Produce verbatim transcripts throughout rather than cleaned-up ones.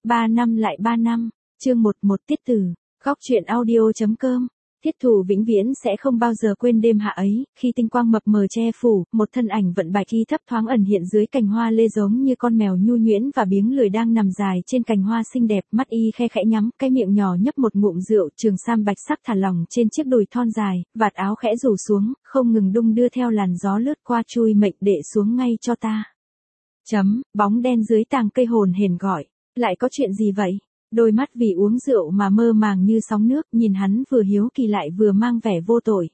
ba năm lại ba năm, chương một một tiết tử, góc truyện audio.com. Thiết Thủ vĩnh viễn sẽ không bao giờ quên đêm hạ ấy, khi tinh quang mập mờ che phủ, một thân ảnh vận bạch y thấp thoáng ẩn hiện dưới cành hoa lê giống như con mèo nhu nhuyễn và biếng lười đang nằm dài trên cành hoa xinh đẹp, mắt y khe khẽ nhắm, cái miệng nhỏ nhấp một ngụm rượu, trường sam bạch sắc thả lỏng trên chiếc đùi thon dài, vạt áo khẽ rủ xuống, không ngừng đung đưa theo làn gió lướt qua, chui mệnh đệ xuống ngay cho ta. Chấm, bóng đen dưới tàng cây hồn hển gọi, lại có chuyện gì vậy? Đôi mắt vì uống rượu mà mơ màng như sóng nước, nhìn hắn vừa hiếu kỳ lại vừa mang vẻ vô tội.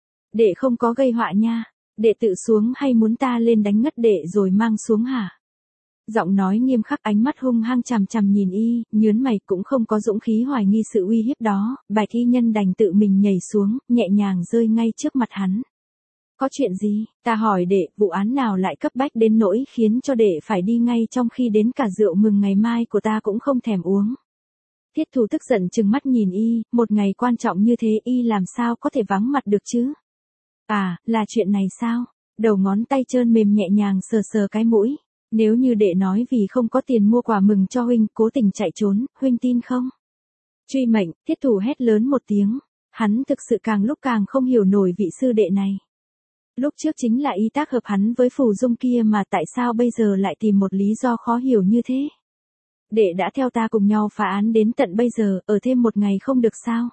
Đệ không có gây họa nha, đệ tự xuống hay muốn ta lên đánh ngất đệ rồi mang xuống hả? Giọng nói nghiêm khắc, ánh mắt hung hăng chằm chằm nhìn y, nhớn mày, cũng không có dũng khí hoài nghi sự uy hiếp đó, bạch y nhân đành tự mình nhảy xuống, nhẹ nhàng rơi ngay trước mặt hắn. Có chuyện gì? Ta hỏi đệ, vụ án nào lại cấp bách đến nỗi khiến cho đệ phải đi ngay trong khi đến cả rượu mừng ngày mai của ta cũng không thèm uống. Thiết Thủ tức giận trừng mắt nhìn y, một ngày quan trọng như thế y làm sao có thể vắng mặt được chứ? À, là chuyện này sao? Đầu ngón tay trơn mềm nhẹ nhàng sờ sờ cái mũi. Nếu như đệ nói vì không có tiền mua quà mừng cho huynh, cố tình chạy trốn, huynh tin không? Truy mệnh, Thiết Thủ hét lớn một tiếng. Hắn thực sự càng lúc càng không hiểu nổi vị sư đệ này. Lúc trước chính là y tác hợp hắn với Phù Dung kia mà tại sao bây giờ lại tìm một lý do khó hiểu như thế? Đệ đã theo ta cùng nhau phá án đến tận bây giờ, ở thêm một ngày không được sao?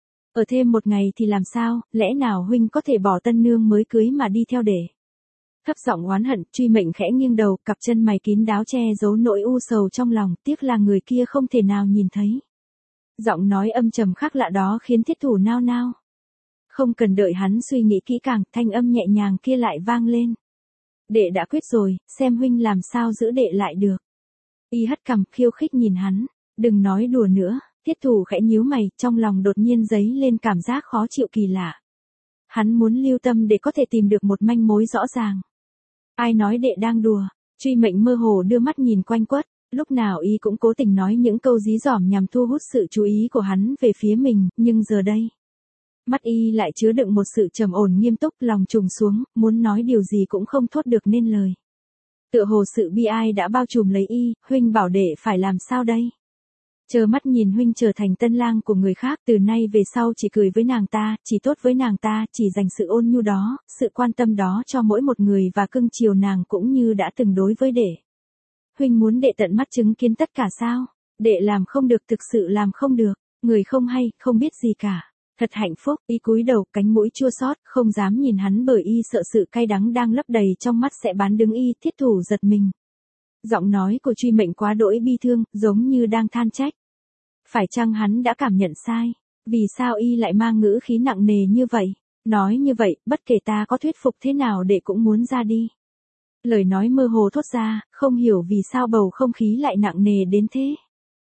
Ở thêm một ngày thì làm sao, lẽ nào huynh có thể bỏ tân nương mới cưới mà đi theo đệ? Thấp giọng oán hận, Truy mệnh khẽ nghiêng đầu, cặp chân mày kín đáo che giấu nỗi u sầu trong lòng, tiếc là người kia không thể nào nhìn thấy. Giọng nói âm trầm khác lạ đó khiến Thiết Thủ nao nao. Không cần đợi hắn suy nghĩ kỹ càng, thanh âm nhẹ nhàng kia lại vang lên. Đệ đã quyết rồi, xem huynh làm sao giữ đệ lại được. Y hất cằm khiêu khích nhìn hắn, đừng nói đùa nữa. Thiết Thủ khẽ nhíu mày, trong lòng đột nhiên dấy lên cảm giác khó chịu kỳ lạ. Hắn muốn lưu tâm để có thể tìm được một manh mối rõ ràng. Ai nói đệ đang đùa? Truy mệnh mơ hồ đưa mắt nhìn quanh quất, lúc nào y cũng cố tình nói những câu dí dỏm nhằm thu hút sự chú ý của hắn về phía mình, nhưng giờ đây, mắt y lại chứa đựng một sự trầm ổn nghiêm túc, lòng trùng xuống, muốn nói điều gì cũng không thốt được nên lời. Tựa hồ sự bi ai đã bao trùm lấy y, huynh bảo đệ phải làm sao đây? Chờ mắt nhìn huynh trở thành tân lang của người khác, từ nay về sau chỉ cười với nàng ta, chỉ tốt với nàng ta, chỉ dành sự ôn nhu đó, sự quan tâm đó cho mỗi một người và cưng chiều nàng cũng như đã từng đối với đệ. Huynh muốn đệ tận mắt chứng kiến tất cả sao? Đệ làm không được, thực sự làm không được, người không hay, không biết gì cả. Thật hạnh phúc, y cúi đầu, cánh mũi chua xót, không dám nhìn hắn bởi y sợ sự cay đắng đang lấp đầy trong mắt sẽ bán đứng y. Thiết Thủ giật mình. Giọng nói của Truy mệnh quá đỗi bi thương, giống như đang than trách. Phải chăng hắn đã cảm nhận sai? Vì sao y lại mang ngữ khí nặng nề như vậy? Nói như vậy, bất kể ta có thuyết phục thế nào đệ cũng muốn ra đi. Lời nói mơ hồ thốt ra, không hiểu vì sao bầu không khí lại nặng nề đến thế.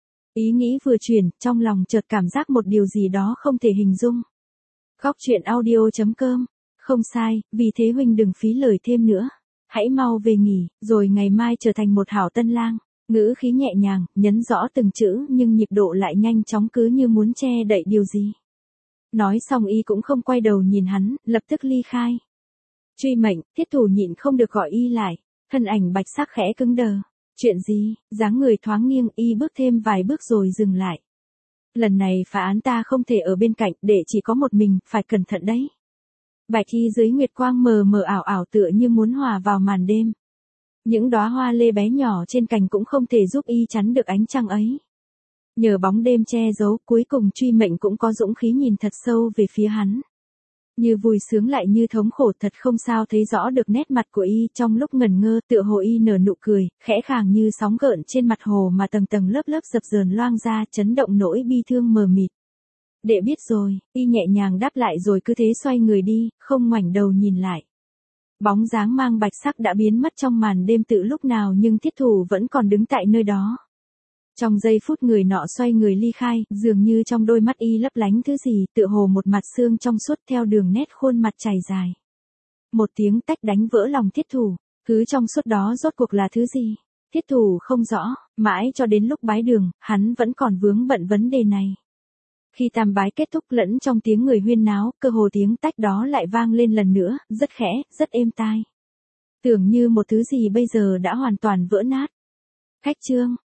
Ý nghĩ vừa chuyển, trong lòng chợt cảm giác một điều gì đó không thể hình dung. Góc truyện audio.com. Không sai, vì thế huynh đừng phí lời thêm nữa. Hãy mau về nghỉ, rồi ngày mai trở thành một hảo tân lang. Ngữ khí nhẹ nhàng, nhấn rõ từng chữ nhưng nhịp độ lại nhanh chóng cứ như muốn che đậy điều gì. Nói xong y cũng không quay đầu nhìn hắn, lập tức ly khai. Truy mệnh, Thiết Thủ nhịn không được gọi y lại. Thân ảnh bạch sắc khẽ cứng đờ. Chuyện gì? Dáng người thoáng nghiêng, y bước thêm vài bước rồi dừng lại. Lần này phá án ta không thể ở bên cạnh, để chỉ có một mình, phải cẩn thận đấy. Bạch y dưới nguyệt quang mờ mờ ảo ảo tựa như muốn hòa vào màn đêm. Những đóa hoa lê bé nhỏ trên cành cũng không thể giúp y chắn được ánh trăng ấy. Nhờ bóng đêm che giấu, cuối cùng Truy mệnh cũng có dũng khí nhìn thật sâu về phía hắn. Như vui sướng lại như thống khổ, thật không sao thấy rõ được nét mặt của y. Trong lúc ngẩn ngơ, tựa hồ y nở nụ cười, khẽ khàng như sóng gợn trên mặt hồ mà tầng tầng lớp lớp dập dờn loang ra, chấn động nỗi bi thương mờ mịt. Đệ biết rồi, y nhẹ nhàng đáp lại rồi cứ thế xoay người đi, không ngoảnh đầu nhìn lại. Bóng dáng mang bạch sắc đã biến mất trong màn đêm từ lúc nào, nhưng Thiết Thủ vẫn còn đứng tại nơi đó. Trong giây phút người nọ xoay người ly khai, dường như trong đôi mắt y lấp lánh thứ gì, tựa hồ một mặt xương trong suốt theo đường nét khuôn mặt chảy dài. Một tiếng tách đánh vỡ lòng Thiết Thủ, thứ trong suốt đó rốt cuộc là thứ gì? Thiết Thủ không rõ, mãi cho đến lúc bái đường, hắn vẫn còn vướng bận vấn đề này. Khi tam bái kết thúc, lẫn trong tiếng người huyên náo, cơ hồ tiếng tách đó lại vang lên lần nữa, rất khẽ, rất êm tai. Tưởng như một thứ gì bây giờ đã hoàn toàn vỡ nát. Khách trương,